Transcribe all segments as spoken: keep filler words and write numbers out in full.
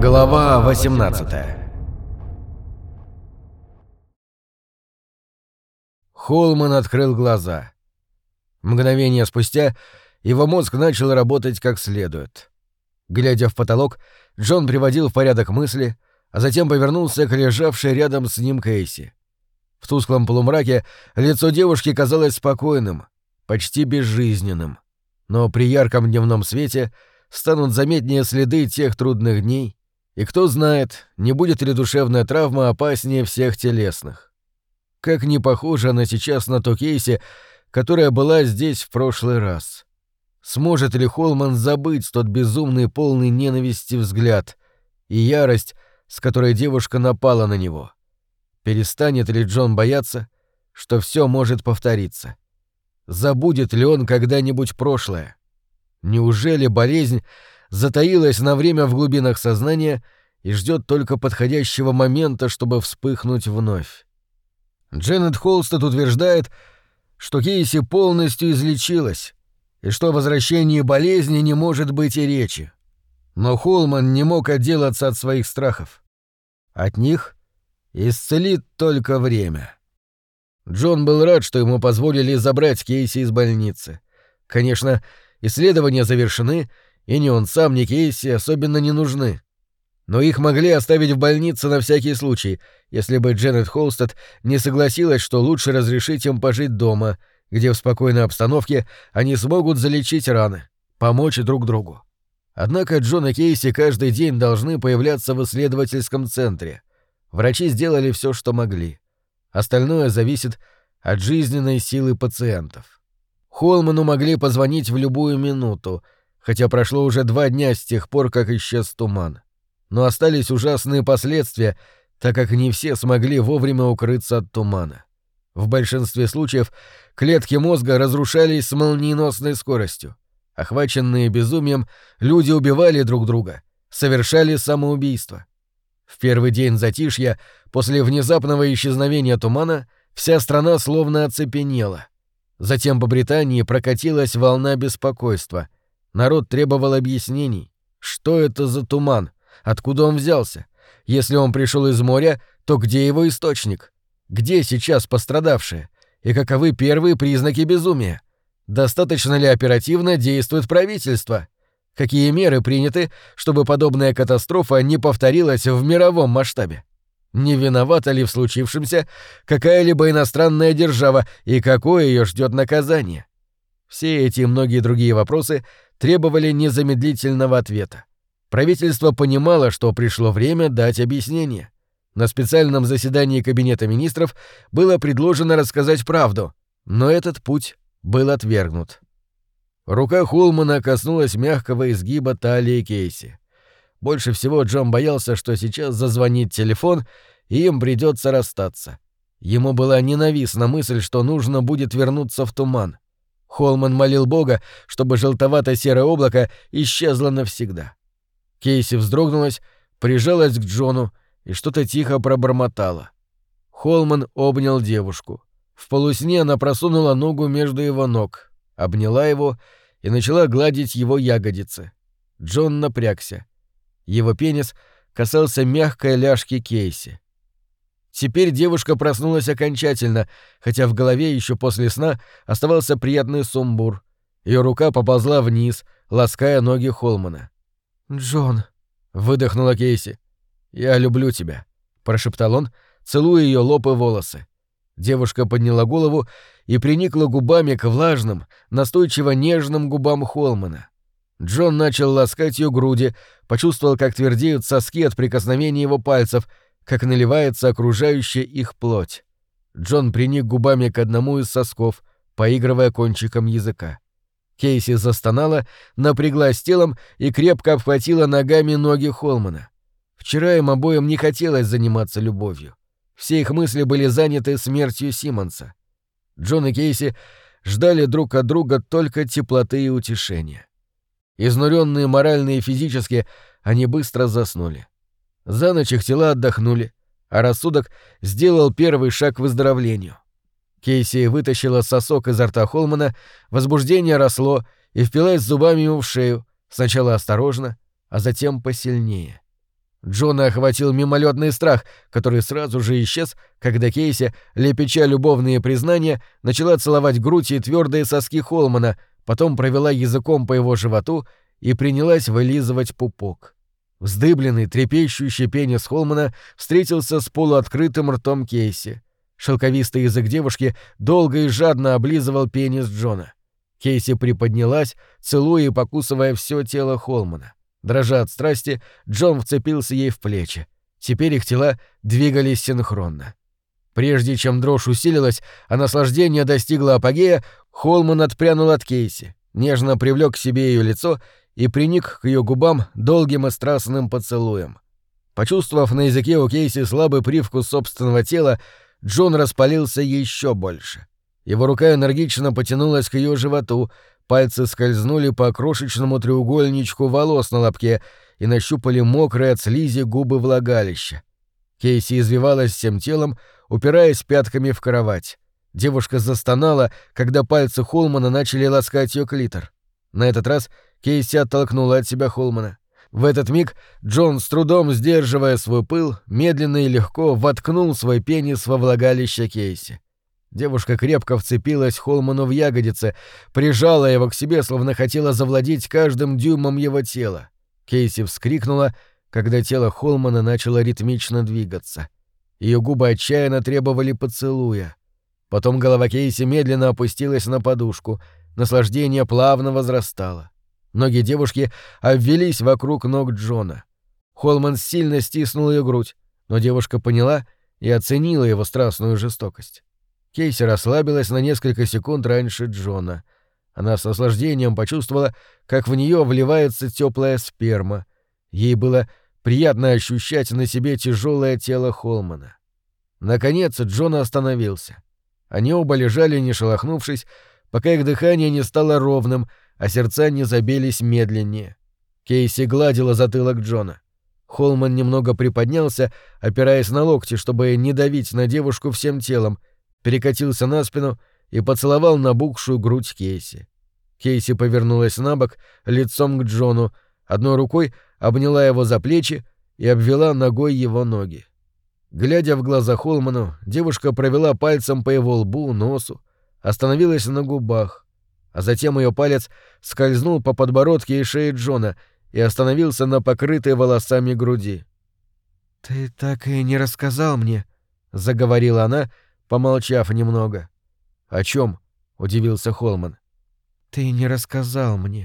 Глава восемнадцатая. Холман открыл глаза. Мгновение спустя его мозг начал работать как следует. Глядя в потолок, Джон приводил в порядок мысли, а затем повернулся к лежавшей рядом с ним Кейси. В тусклом полумраке лицо девушки казалось спокойным, почти безжизненным. Но при ярком дневном свете станут заметнее следы тех трудных дней, и кто знает, не будет ли душевная травма опаснее всех телесных. Как не похожа она сейчас на ту Кейси, которая была здесь в прошлый раз. Сможет ли Холман забыть тот безумный, полный ненависти взгляд и ярость, с которой девушка напала на него? Перестанет ли Джон бояться, что все может повториться? Забудет ли он когда-нибудь прошлое? Неужели болезнь затаилась на время в глубинах сознания и ждет только подходящего момента, чтобы вспыхнуть вновь? Дженнет Холстед утверждает, что Кейси полностью излечилась и что о возвращении болезни не может быть и речи. Но Холман не мог отделаться от своих страхов. От них исцелит только время. Джон был рад, что ему позволили забрать Кейси из больницы. Конечно, исследования завершены, и ни он сам, ни Кейси особенно не нужны. Но их могли оставить в больнице на всякий случай, если бы Дженнет Холстед не согласилась, что лучше разрешить им пожить дома, где в спокойной обстановке они смогут залечить раны, помочь друг другу. Однако Джон и Кейси каждый день должны появляться в исследовательском центре. Врачи сделали все, что могли. Остальное зависит от жизненной силы пациентов. Холману могли позвонить в любую минуту, хотя прошло уже два дня с тех пор, как исчез туман. Но остались ужасные последствия, так как не все смогли вовремя укрыться от тумана. В большинстве случаев клетки мозга разрушались с молниеносной скоростью. Охваченные безумием, люди убивали друг друга, совершали самоубийство. В первый день затишья, после внезапного исчезновения тумана, вся страна словно оцепенела. Затем по Британии прокатилась волна беспокойства. Народ требовал объяснений. Что это за туман? Откуда он взялся? Если он пришел из моря, то где его источник? Где сейчас пострадавшие? И каковы первые признаки безумия? Достаточно ли оперативно действует правительство? Какие меры приняты, чтобы подобная катастрофа не повторилась в мировом масштабе? Не виновата ли в случившемся какая-либо иностранная держава и какое ее ждет наказание? Все эти и многие другие вопросы требовали незамедлительного ответа. Правительство понимало, что пришло время дать объяснение. На специальном заседании Кабинета министров было предложено рассказать правду, но этот путь был отвергнут. Рука Холмана коснулась мягкого изгиба талии Кейси. Больше всего Джон боялся, что сейчас зазвонит телефон, и им придется расстаться. Ему была ненавистна мысль, что нужно будет вернуться в туман. Холман молил Бога, чтобы желтовато-серое облако исчезло навсегда. Кейси вздрогнулась, прижалась к Джону и что-то тихо пробормотала. Холман обнял девушку. В полусне она просунула ногу между его ног, обняла его и начала гладить его ягодицы. Джон напрягся. Его пенис касался мягкой ляжки Кейси. Теперь девушка проснулась окончательно, хотя в голове еще после сна оставался приятный сумбур. Ее рука поползла вниз, лаская ноги Холмана. «Джон», — выдохнула Кейси. «Я люблю тебя», — прошептал он, целуя ее лоб и волосы. Девушка подняла голову и приникла губами к влажным, настойчиво нежным губам Холмана. Джон начал ласкать ее груди, почувствовал, как твердеют соски от прикосновения его пальцев, как наливается окружающая их плоть. Джон приник губами к одному из сосков, поигрывая кончиком языка. Кейси застонала, напряглась телом и крепко обхватила ногами ноги Холмана. Вчера им обоим не хотелось заниматься любовью. Все их мысли были заняты смертью Симмонса. Джон и Кейси ждали друг от друга только теплоты и утешения. Изнуренные морально и физически, они быстро заснули. За ночь их тела отдохнули, а рассудок сделал первый шаг к выздоровлению. Кейси вытащила сосок изо рта Холмана, возбуждение росло и впилась зубами ему в шею, сначала осторожно, а затем посильнее. Джона охватил мимолетный страх, который сразу же исчез, когда Кейси, лепеча любовные признания, начала целовать грудь и твердые соски Холмана, потом провела языком по его животу и принялась вылизывать пупок. Вздыбленный, трепещущий пенис Холмана встретился с полуоткрытым ртом Кейси. Шелковистый язык девушки долго и жадно облизывал пенис Джона. Кейси приподнялась, целуя и покусывая все тело Холмана. Дрожа от страсти, Джон вцепился ей в плечи. Теперь их тела двигались синхронно. Прежде чем дрожь усилилась, а наслаждение достигло апогея, Холман отпрянул от Кейси, нежно привлек к себе ее лицо и приник к ее губам долгим и страстным поцелуем. Почувствовав на языке у Кейси слабый привкус собственного тела, Джон распалился еще больше. Его рука энергично потянулась к ее животу, пальцы скользнули по крошечному треугольничку волос на лобке и нащупали мокрые от слизи губы влагалища. Кейси извивалась всем телом, упираясь пятками в кровать. Девушка застонала, когда пальцы Холмана начали ласкать ее клитор. На этот раз Кейси оттолкнула от себя Холмана. В этот миг Джон, с трудом сдерживая свой пыл, медленно и легко воткнул свой пенис во влагалище Кейси. Девушка крепко вцепилась Холману в ягодицы, прижала его к себе, словно хотела завладеть каждым дюймом его тела. Кейси вскрикнула, когда тело Холмана начало ритмично двигаться. Ее губы отчаянно требовали поцелуя. Потом голова Кейси медленно опустилась на подушку, наслаждение плавно возрастало. Ноги девушки обвелись вокруг ног Джона. Холман сильно стиснул ее грудь, но девушка поняла и оценила его страстную жестокость. Кейси расслабилась на несколько секунд раньше Джона. Она с наслаждением почувствовала, как в нее вливается теплая сперма. Ей было приятно ощущать на себе тяжелое тело Холмана. Наконец Джон остановился. Они оба лежали, не шелохнувшись, пока их дыхание не стало ровным, а сердца не забились медленнее. Кейси гладила затылок Джона. Холман немного приподнялся, опираясь на локти, чтобы не давить на девушку всем телом, перекатился на спину и поцеловал набухшую грудь Кейси. Кейси повернулась на бок, лицом к Джону, одной рукой обняла его за плечи и обвела ногой его ноги. Глядя в глаза Холману, девушка провела пальцем по его лбу, носу, остановилась на губах, а затем ее палец скользнул по подбородке и шее Джона и остановился на покрытой волосами груди. «Ты так и не рассказал мне», — заговорила она, помолчав немного. «О чем? Удивился Холман. «Ты не рассказал мне».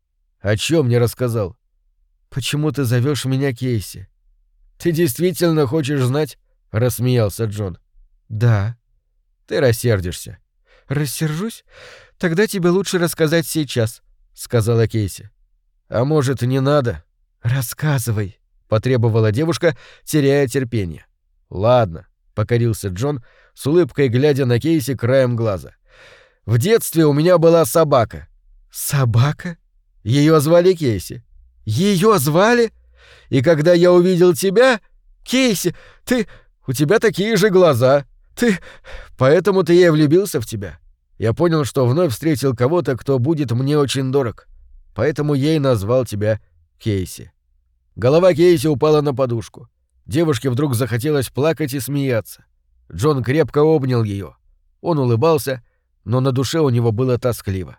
«О чем не рассказал?» «Почему ты зовешь меня Кейси?» «Ты действительно хочешь знать?» — рассмеялся Джон. «Да». «Ты рассердишься». «Рассержусь? Тогда тебе лучше рассказать сейчас», — сказала Кейси. «А может, не надо?» «Рассказывай», — потребовала девушка, теряя терпение. «Ладно», — покорился Джон, с улыбкой глядя на Кейси краем глаза. «В детстве у меня была собака». «Собака?» Ее звали Кейси». «Ее звали? И когда я увидел тебя... Кейси, ты... У тебя такие же глаза. Ты... Поэтому-то я и влюбился в тебя. Я понял, что вновь встретил кого-то, кто будет мне очень дорог. Поэтому я и назвал тебя Кейси». Голова Кейси упала на подушку. Девушке вдруг захотелось плакать и смеяться. Джон крепко обнял ее. Он улыбался, но на душе у него было тоскливо.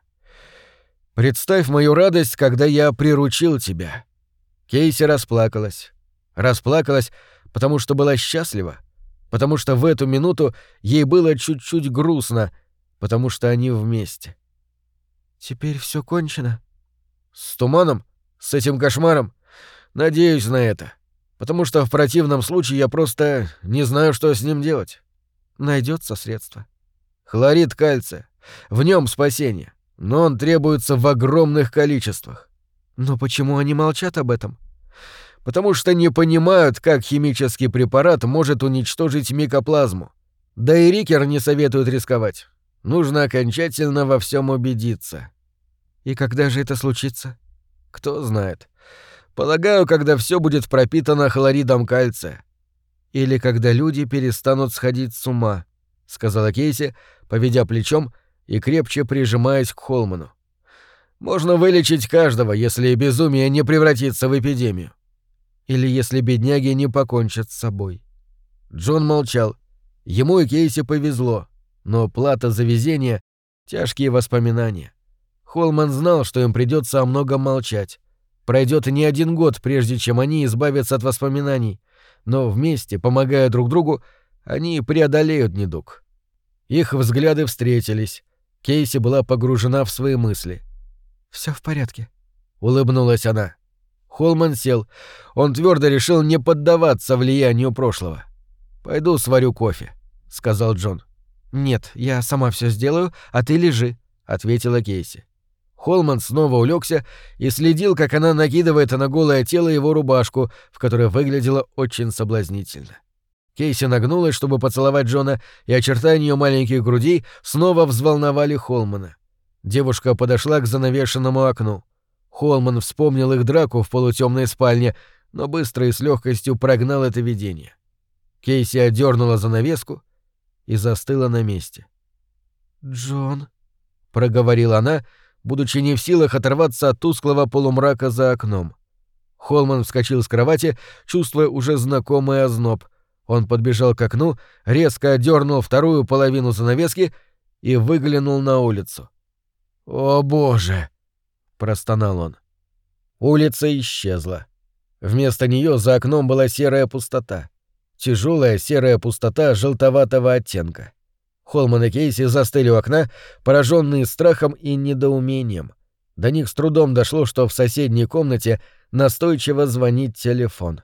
«Представь мою радость, когда я приручил тебя». Кейси расплакалась. Расплакалась, потому что была счастлива, потому что в эту минуту ей было чуть-чуть грустно, потому что они вместе. «Теперь все кончено?» «С туманом? С этим кошмаром? Надеюсь на это. Потому что в противном случае я просто не знаю, что с ним делать». «Найдется средство». «Хлорид кальция. В нем спасение. Но он требуется в огромных количествах». «Но почему они молчат об этом?» «Потому что не понимают, как химический препарат может уничтожить микоплазму. Да и Рикер не советует рисковать. Нужно окончательно во всем убедиться». «И когда же это случится?» «Кто знает. Полагаю, когда все будет пропитано хлоридом кальция». «Или когда люди перестанут сходить с ума», — сказала Кейси, поведя плечом и крепче прижимаясь к Холману. «Можно вылечить каждого, если безумие не превратится в эпидемию». Или если бедняги не покончат с собой. Джон молчал. Ему и Кейси повезло, но плата за везение — тяжкие воспоминания. Холман знал, что им придется о многом молчать. Пройдет не один год, прежде чем они избавятся от воспоминаний, но вместе, помогая друг другу, они преодолеют недуг. Их взгляды встретились. Кейси была погружена в свои мысли. «Всё в порядке», — улыбнулась она. Холман сел. Он твердо решил не поддаваться влиянию прошлого. «Пойду сварю кофе», — сказал Джон. «Нет, я сама всё сделаю, а ты лежи», — ответила Кейси. Холман снова улегся и следил, как она накидывает на голое тело его рубашку, в которой выглядела очень соблазнительно. Кейси нагнулась, чтобы поцеловать Джона, и очертания ее маленьких грудей снова взволновали Холмана. Девушка подошла к занавешенному окну. Холман вспомнил их драку в полутемной спальне, но быстро и с легкостью прогнал это видение. Кейси отдернула занавеску и застыла на месте. «Джон», — проговорила она, будучи не в силах оторваться от тусклого полумрака за окном. Холман вскочил с кровати, чувствуя уже знакомый озноб. Он подбежал к окну, резко отдернул вторую половину занавески и выглянул на улицу. «О, Боже!» — простонал он. Улица исчезла. Вместо нее за окном была серая пустота. Тяжелая серая пустота желтоватого оттенка. Холман и Кейси застыли у окна, пораженные страхом и недоумением. До них с трудом дошло, что в соседней комнате настойчиво звонит телефон.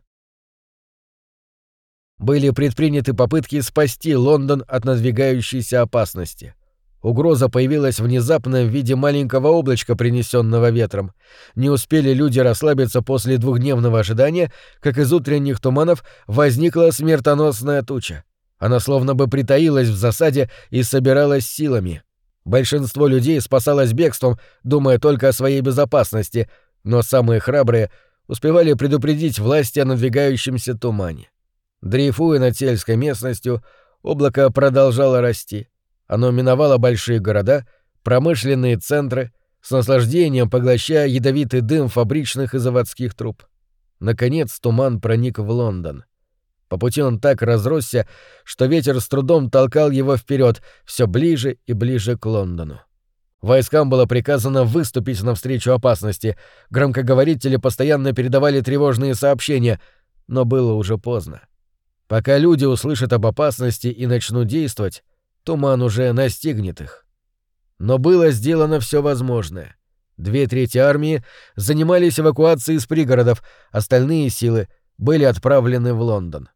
Были предприняты попытки спасти Лондон от надвигающейся опасности. Угроза появилась внезапно в виде маленького облачка, принесенного ветром. Не успели люди расслабиться после двухдневного ожидания, как из утренних туманов возникла смертоносная туча. Она словно бы притаилась в засаде и собиралась силами. Большинство людей спасалось бегством, думая только о своей безопасности, но самые храбрые успевали предупредить власти о надвигающемся тумане. Дрейфуя над сельской местностью, облако продолжало расти. Оно миновало большие города, промышленные центры, с наслаждением поглощая ядовитый дым фабричных и заводских труб. Наконец туман проник в Лондон. По пути он так разросся, что ветер с трудом толкал его вперед, все ближе и ближе к Лондону. Войскам было приказано выступить навстречу опасности. Громкоговорители постоянно передавали тревожные сообщения, но было уже поздно. Пока люди услышат об опасности и начнут действовать, туман уже настигнет их. Но было сделано все возможное. Две трети армии занимались эвакуацией из пригородов, остальные силы были отправлены в Лондон.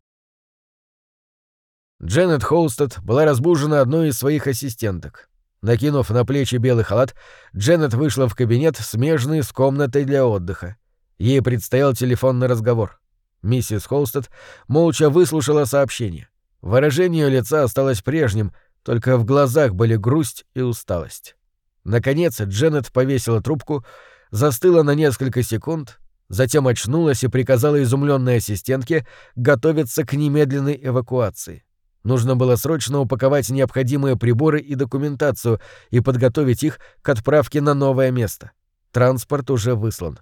Дженнет Холстед была разбужена одной из своих ассистенток. Накинув на плечи белый халат, Дженнет вышла в кабинет, смежный с комнатой для отдыха. Ей предстоял телефонный разговор. Миссис Холстед молча выслушала сообщение. Выражение ее лица осталось прежним, только в глазах были грусть и усталость. Наконец Дженнет повесила трубку, застыла на несколько секунд, затем очнулась и приказала изумленной ассистентке готовиться к немедленной эвакуации. Нужно было срочно упаковать необходимые приборы и документацию и подготовить их к отправке на новое место. Транспорт уже выслан.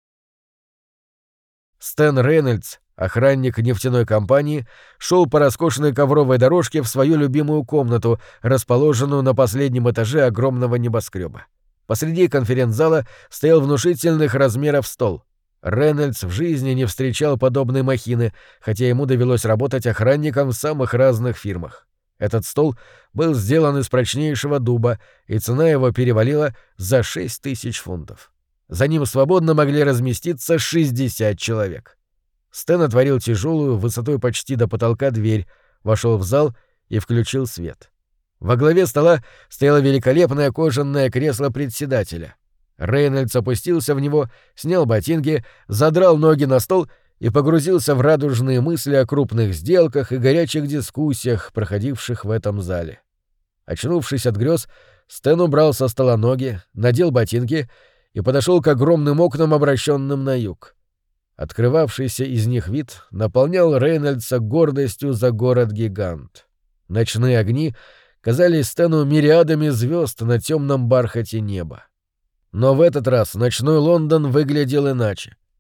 Стэн Рейнольдс, охранник нефтяной компании, шел по роскошной ковровой дорожке в свою любимую комнату, расположенную на последнем этаже огромного небоскреба. Посреди конференц-зала стоял внушительных размеров стол. Рейнольдс в жизни не встречал подобной махины, хотя ему довелось работать охранником в самых разных фирмах. Этот стол был сделан из прочнейшего дуба, и цена его перевалила за шесть тысяч фунтов. За ним свободно могли разместиться шестьдесят человек. Стэн отворил тяжелую, высотой почти до потолка дверь, вошел в зал и включил свет. Во главе стола стояло великолепное кожаное кресло председателя. Рейнольдс опустился в него, снял ботинки, задрал ноги на стол и погрузился в радужные мысли о крупных сделках и горячих дискуссиях, проходивших в этом зале. Очнувшись от грез, Стэн убрал со стола ноги, надел ботинки и подошел к огромным окнам, обращенным на юг. Открывавшийся из них вид наполнял Рейнольдса гордостью за город-гигант. Ночные огни казались Стэну мириадами звезд на темном бархате неба. Но в этот раз ночной Лондон выглядел иначе.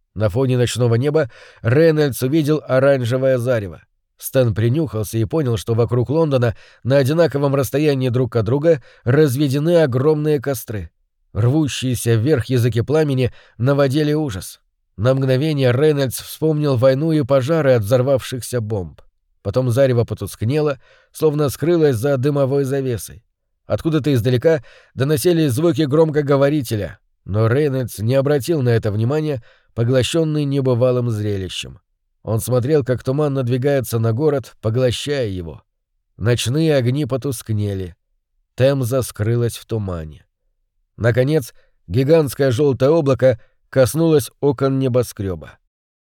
На фоне ночного неба Рейнольдс увидел оранжевое зарево. Стэн принюхался и понял, что вокруг Лондона на одинаковом расстоянии друг от друга разведены огромные костры. Рвущиеся вверх языки пламени наводили ужас. На мгновение Рейнольдс вспомнил войну и пожары от взорвавшихся бомб. Потом зарево потускнело, словно скрылось за дымовой завесой. Откуда-то издалека доносились звуки громкоговорителя, но Рейнольдс не обратил на это внимания, поглощенный небывалым зрелищем. Он смотрел, как туман надвигается на город, поглощая его. Ночные огни потускнели. Темза скрылась в тумане. Наконец, гигантское желтое облако коснулось окон небоскреба.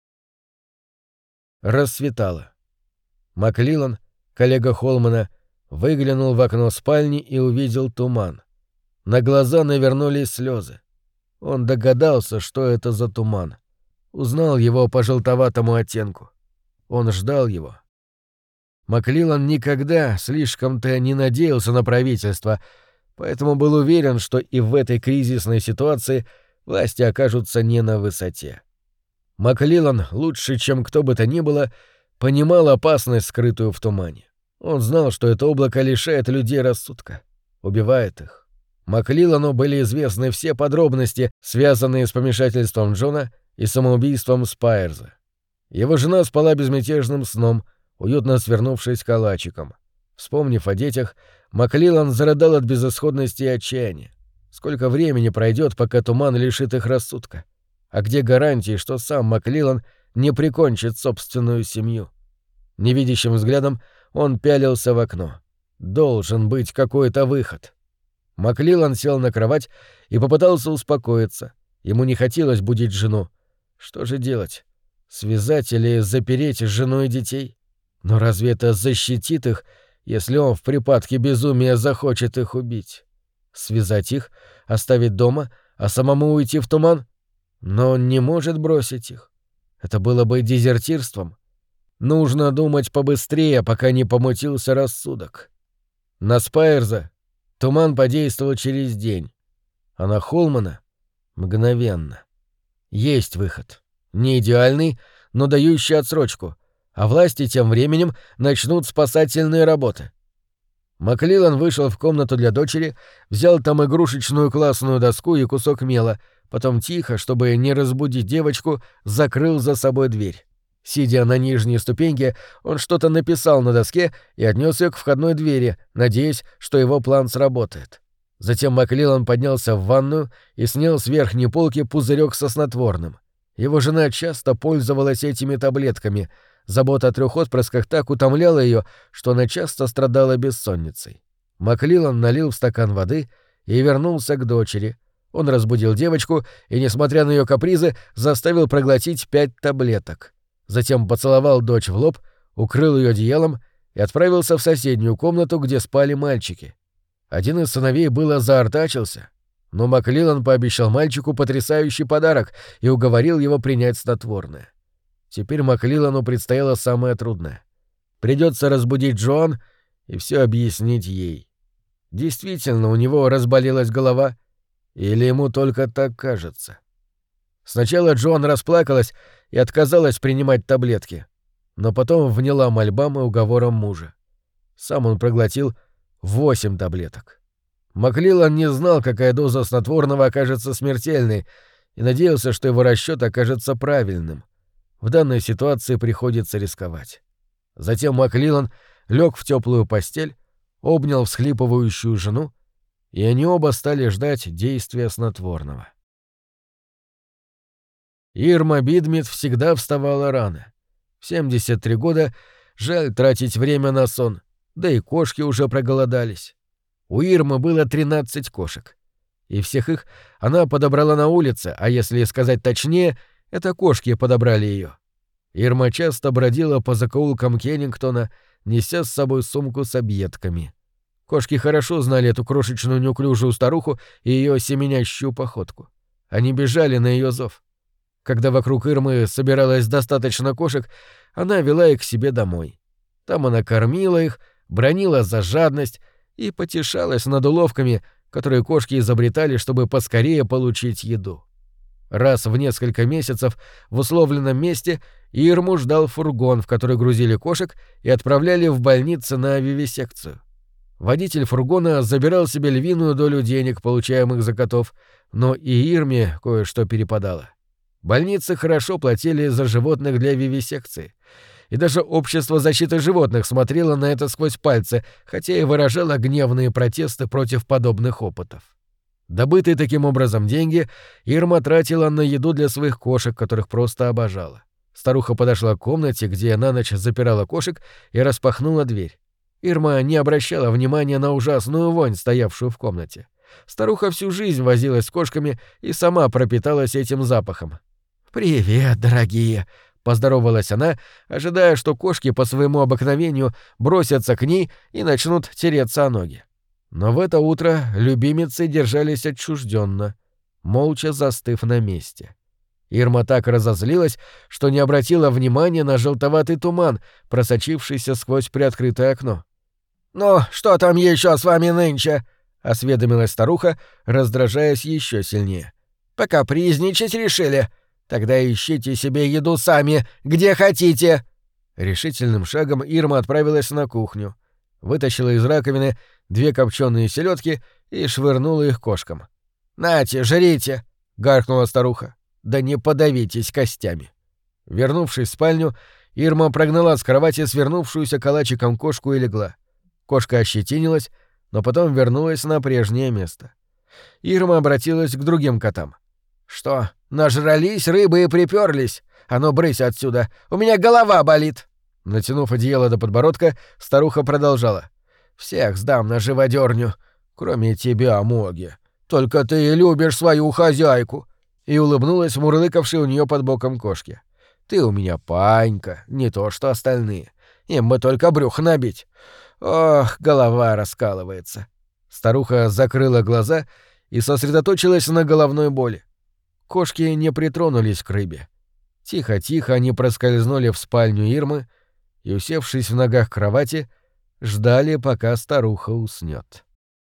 Рассветало. Маклилан, коллега Холмана, выглянул в окно спальни и увидел туман. На глаза навернулись слезы. Он догадался, что это за туман. Узнал его по желтоватому оттенку. Он ждал его. Маклилан никогда слишком-то не надеялся на правительство, поэтому был уверен, что и в этой кризисной ситуации власти окажутся не на высоте. Маклилан, лучше, чем кто бы то ни было, понимал опасность, скрытую в тумане. Он знал, что это облако лишает людей рассудка, убивает их. Маклилану были известны все подробности, связанные с помешательством Джона и самоубийством Спайерза. Его жена спала безмятежным сном, уютно свернувшись калачиком. Вспомнив о детях, Маклилан зарыдал от безысходности и отчаяния. Сколько времени пройдет, пока туман лишит их рассудка? А где гарантии, что сам Маклилан не прикончит собственную семью? Невидящим взглядом он пялился в окно. Должен быть какой-то выход. Маклилан сел на кровать и попытался успокоиться. Ему не хотелось будить жену. Что же делать? Связать или запереть жену и детей? Но разве это защитит их, если он в припадке безумия захочет их убить? Связать их, оставить дома, а самому уйти в туман? Но он не может бросить их. Это было бы дезертирством. Нужно думать побыстрее, пока не помутился рассудок. На Спайерза туман подействовал через день, а на Холмана — мгновенно. Есть выход. Не идеальный, но дающий отсрочку, а власти тем временем начнут спасательные работы. Маклилан вышел в комнату для дочери, взял там игрушечную классную доску и кусок мела, потом тихо, чтобы не разбудить девочку, закрыл за собой дверь. Сидя на нижней ступеньке, он что-то написал на доске и отнес ее к входной двери, надеясь, что его план сработает. Затем Маклилан поднялся в ванную и снял с верхней полки пузырек со снотворным. Его жена часто пользовалась этими таблетками. Забота о трёх отпрысках так утомляла ее, что она часто страдала бессонницей. Маклилан налил в стакан воды и вернулся к дочери. Он разбудил девочку и, несмотря на ее капризы, заставил проглотить пять таблеток. Затем поцеловал дочь в лоб, укрыл ее одеялом и отправился в соседнюю комнату, где спали мальчики. Один из сыновей было заортачился, но Маклилан пообещал мальчику потрясающий подарок и уговорил его принять снотворное. Теперь Маклилану предстояло самое трудное. Придется разбудить Джоан и все объяснить ей. Действительно, у него разболелась голова, или ему только так кажется? Сначала Джоан расплакалась и отказалась принимать таблетки, но потом вняла мольбам и уговорам мужа. Сам он проглотил восемь таблеток. Маклилан не знал, какая доза снотворного окажется смертельной, и надеялся, что его расчет окажется правильным. В данной ситуации приходится рисковать. Затем Маклилан лег в теплую постель, обнял всхлипывающую жену, и они оба стали ждать действия снотворного. Ирма Бидмит всегда вставала рано. В семьдесят три года жаль тратить время на сон, да и кошки уже проголодались. У Ирмы было тринадцать кошек. И всех их она подобрала на улице, а если сказать точнее, это кошки подобрали ее. Ирма часто бродила по закоулкам Кеннингтона, неся с собой сумку с объедками. Кошки хорошо знали эту крошечную неуклюжую старуху и ее семенящую походку. Они бежали на ее зов. Когда вокруг Ирмы собиралось достаточно кошек, она вела их к себе домой. Там она кормила их, бранила за жадность и потешалась над уловками, которые кошки изобретали, чтобы поскорее получить еду. Раз в несколько месяцев в условленном месте Ирму ждал фургон, в который грузили кошек и отправляли в больницы на вивисекцию. Водитель фургона забирал себе львиную долю денег, получаемых за котов, но и Ирме кое-что перепадало. Больницы хорошо платили за животных для вивисекции, и даже Общество защиты животных смотрело на это сквозь пальцы, хотя и выражало гневные протесты против подобных опытов. Добытые таким образом деньги Ирма тратила на еду для своих кошек, которых просто обожала. Старуха подошла к комнате, где на ночь запирала кошек, и распахнула дверь. Ирма не обращала внимания на ужасную вонь, стоявшую в комнате. Старуха всю жизнь возилась с кошками и сама пропиталась этим запахом. «Привет, дорогие!» — поздоровалась она, ожидая, что кошки по своему обыкновению бросятся к ней и начнут тереться о ноги. Но в это утро любимицы держались отчужденно, молча застыв на месте. Ирма так разозлилась, что не обратила внимания на желтоватый туман, просочившийся сквозь приоткрытое окно. «Ну, что там еще с вами нынче?» — осведомилась старуха, раздражаясь еще сильнее. «Покапризничать решили? Тогда ищите себе еду сами, где хотите!» Решительным шагом Ирма отправилась на кухню, вытащила из раковины две копченые селедки и швырнула их кошкам. «Нате, жрите!» — гаркнула старуха. «Да не подавитесь костями!» Вернувшись в спальню, Ирма прогнала с кровати свернувшуюся калачиком кошку и легла. Кошка ощетинилась, но потом вернулась на прежнее место. Ирма обратилась к другим котам. «Что, нажрались рыбы и приперлись? А ну, брысь отсюда! У меня голова болит!» Натянув одеяло до подбородка, старуха продолжала. «Всех сдам на живодерню, кроме тебя, Моги. Только ты и любишь свою хозяйку!» И улыбнулась мурлыкавшей у нее под боком кошке. «Ты у меня панька, не то что остальные. Им бы только брюх набить. Ох, голова раскалывается». Старуха закрыла глаза и сосредоточилась на головной боли. Кошки не притронулись к рыбе. Тихо-тихо они проскользнули в спальню Ирмы и, усевшись в ногах кровати, ждали, пока старуха уснет.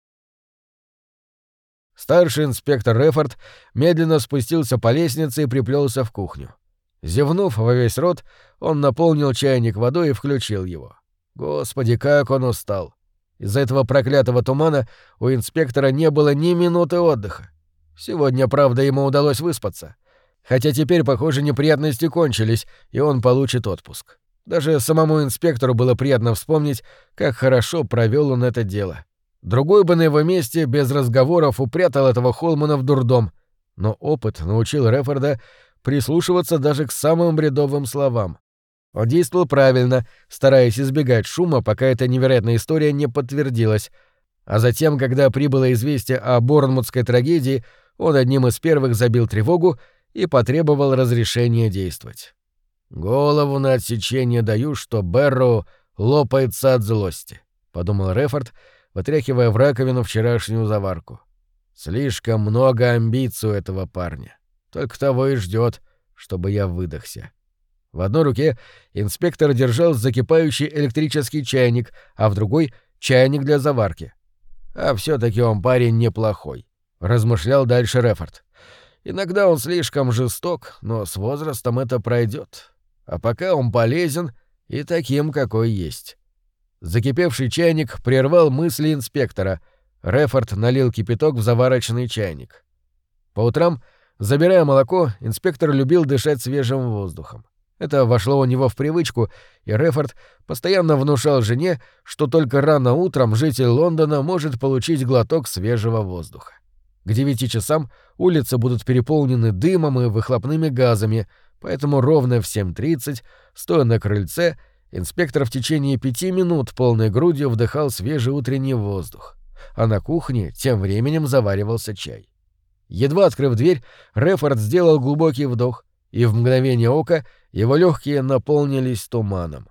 Старший инспектор Рефорд медленно спустился по лестнице и приплелся в кухню. Зевнув во весь рот, он наполнил чайник водой и включил его. Господи, как он устал! Из-за этого проклятого тумана у инспектора не было ни минуты отдыха. Сегодня, правда, ему удалось выспаться. Хотя теперь, похоже, неприятности кончились, и он получит отпуск. Даже самому инспектору было приятно вспомнить, как хорошо провел он это дело. Другой бы на его месте без разговоров упрятал этого Холмана в дурдом, но опыт научил Рефорда прислушиваться даже к самым бредовым словам. Он действовал правильно, стараясь избегать шума, пока эта невероятная история не подтвердилась, а затем, когда прибыло известие о Борнмутской трагедии, он одним из первых забил тревогу и потребовал разрешения действовать. «Голову на отсечение даю, что Бэрроу лопается от злости», — подумал Рефорд, вытряхивая в раковину вчерашнюю заварку. «Слишком много амбиций у этого парня. Только того и ждет, чтобы я выдохся». В одной руке инспектор держал закипающий электрический чайник, а в другой — чайник для заварки. «А все-таки он парень неплохой», — размышлял дальше Рефорд. «Иногда он слишком жесток, но с возрастом это пройдет. А пока он полезен и таким, какой есть». Закипевший чайник прервал мысли инспектора. Рефорд налил кипяток в заварочный чайник. По утрам, забирая молоко, инспектор любил дышать свежим воздухом. Это вошло у него в привычку, и Рефорд постоянно внушал жене, что только рано утром житель Лондона может получить глоток свежего воздуха. К девяти часам улицы будут переполнены дымом и выхлопными газами, поэтому ровно в семь тридцать, стоя на крыльце, инспектор в течение пяти минут полной грудью вдыхал свежий утренний воздух, а на кухне тем временем заваривался чай. Едва открыв дверь, Рефорд сделал глубокий вдох, и в мгновение ока его легкие наполнились туманом.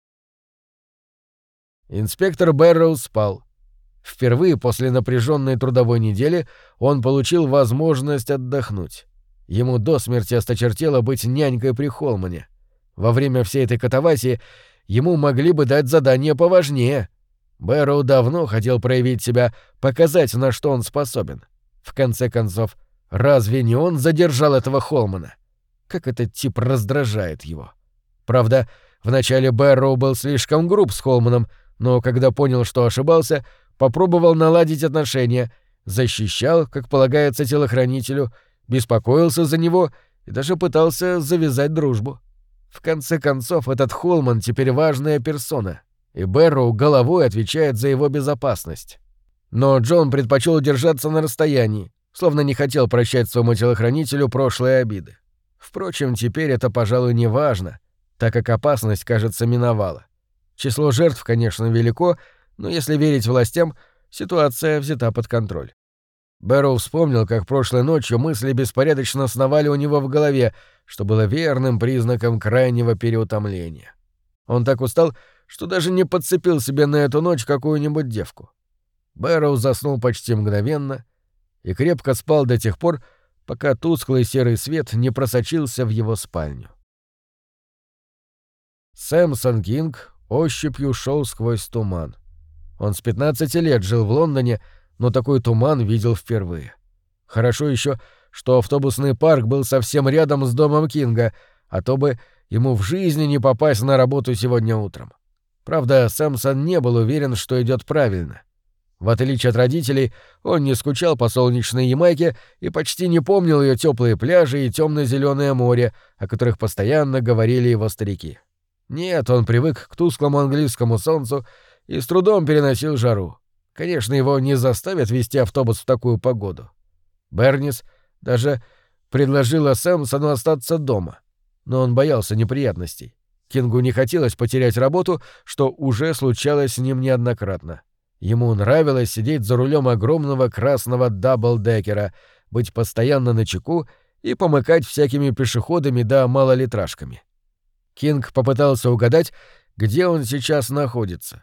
Инспектор Бэрроу спал. Впервые после напряженной трудовой недели он получил возможность отдохнуть. Ему до смерти осточертело быть нянькой при Холмане. Во время всей этой катавасии ему могли бы дать задание поважнее. Бэрроу давно хотел проявить себя, показать, на что он способен. В конце концов, Разве не он задержал этого Холмана? Как этот тип раздражает его. Правда, вначале Бэрроу был слишком груб с Холманом, но когда понял, что ошибался, попробовал наладить отношения, защищал, как полагается телохранителю, беспокоился за него и даже пытался завязать дружбу. В конце концов, этот Холман теперь важная персона, и Бэрроу головой отвечает за его безопасность. Но Джон предпочел держаться на расстоянии, словно не хотел прощать своему телохранителю прошлые обиды. Впрочем, теперь это, пожалуй, не важно, так как опасность, кажется, миновала. Число жертв, конечно, велико, но если верить властям, ситуация взята под контроль. Бэрроу вспомнил, как прошлой ночью мысли беспорядочно сновали у него в голове, что было верным признаком крайнего переутомления. Он так устал, что даже не подцепил себе на эту ночь какую-нибудь девку. Бэрроу заснул почти мгновенно и крепко спал до тех пор, пока тусклый серый свет не просочился в его спальню. Сэмсон Кинг ощупью шел сквозь туман. Он с пятнадцати лет жил в Лондоне, но такой туман видел впервые. Хорошо еще, что автобусный парк был совсем рядом с домом Кинга, а то бы ему в жизни не попасть на работу сегодня утром. Правда, Сэмсон не был уверен, что идет правильно. В отличие от родителей, он не скучал по солнечной Ямайке и почти не помнил ее теплые пляжи и темно-зеленое море, о которых постоянно говорили его старики. Нет, он привык к тусклому английскому солнцу и с трудом переносил жару. Конечно, его не заставят вести автобус в такую погоду. Бернис даже предложила Сэмсону остаться дома, но он боялся неприятностей. Кингу не хотелось потерять работу, что уже случалось с ним неоднократно. Ему нравилось сидеть за рулем огромного красного даблдекера, быть постоянно начеку и помыкать всякими пешеходами да малолитражками. Кинг попытался угадать, где он сейчас находится.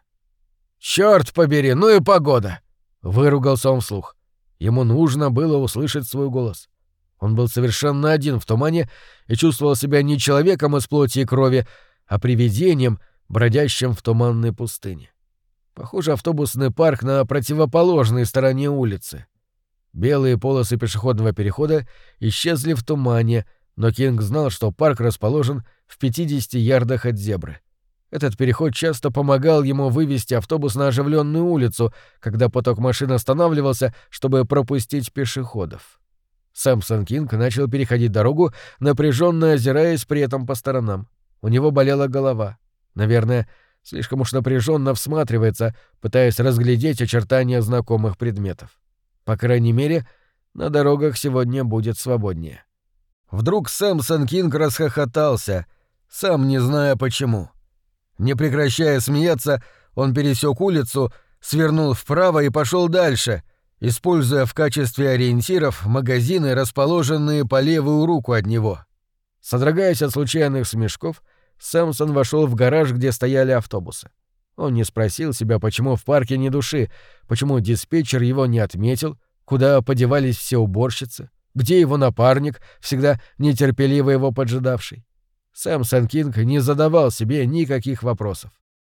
«Чёрт побери, ну и погода!» — выругался он вслух. Ему нужно было услышать свой голос. Он был совершенно один в тумане и чувствовал себя не человеком из плоти и крови, а привидением, бродящим в туманной пустыне. Похоже, автобусный парк на противоположной стороне улицы. Белые полосы пешеходного перехода исчезли в тумане, но Кинг знал, что парк расположен в пятидесяти ярдах от зебры. Этот переход часто помогал ему вывести автобус на оживленную улицу, когда поток машин останавливался, чтобы пропустить пешеходов. Сэмсон Кинг начал переходить дорогу, напряженно озираясь при этом по сторонам. У него болела голова. Наверное, слишком уж напряженно всматривается, пытаясь разглядеть очертания знакомых предметов. По крайней мере, на дорогах сегодня будет свободнее. Вдруг Сэмсон Кинг расхохотался, сам не зная почему. Не прекращая смеяться, он пересек улицу, свернул вправо и пошел дальше, используя в качестве ориентиров магазины, расположенные по левую руку от него. Содрогаясь от случайных смешков, Сэмсон вошел в гараж, где стояли автобусы. Он не спросил себя, почему в парке ни души, почему диспетчер его не отметил, куда подевались все уборщицы, где его напарник, всегда нетерпеливо его поджидавший. Сэмсон Кинг не задавал себе никаких вопросов.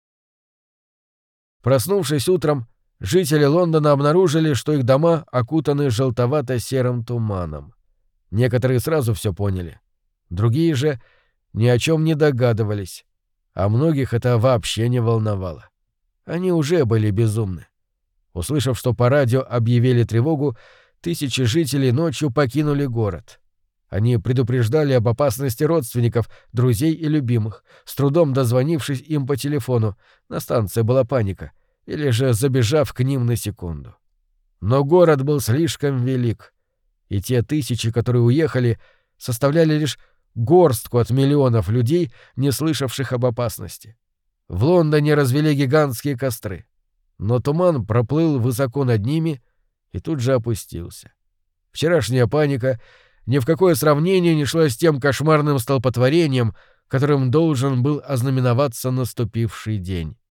Проснувшись утром, жители Лондона обнаружили, что их дома окутаны желтовато-серым туманом. Некоторые сразу все поняли, другие же ни о чем не догадывались, а многих это вообще не волновало. Они уже были безумны. Услышав, что по радио объявили тревогу, тысячи жителей ночью покинули город. Они предупреждали об опасности родственников, друзей и любимых, с трудом дозвонившись им по телефону, на станции была паника, или же забежав к ним на секунду. Но город был слишком велик, и те тысячи, которые уехали, составляли лишь горстку от миллионов людей, не слышавших об опасности. В Лондоне развели гигантские костры, но туман проплыл высоко над ними и тут же опустился. Вчерашняя паника ни в какое сравнение не шла с тем кошмарным столпотворением, которым должен был ознаменоваться наступивший день.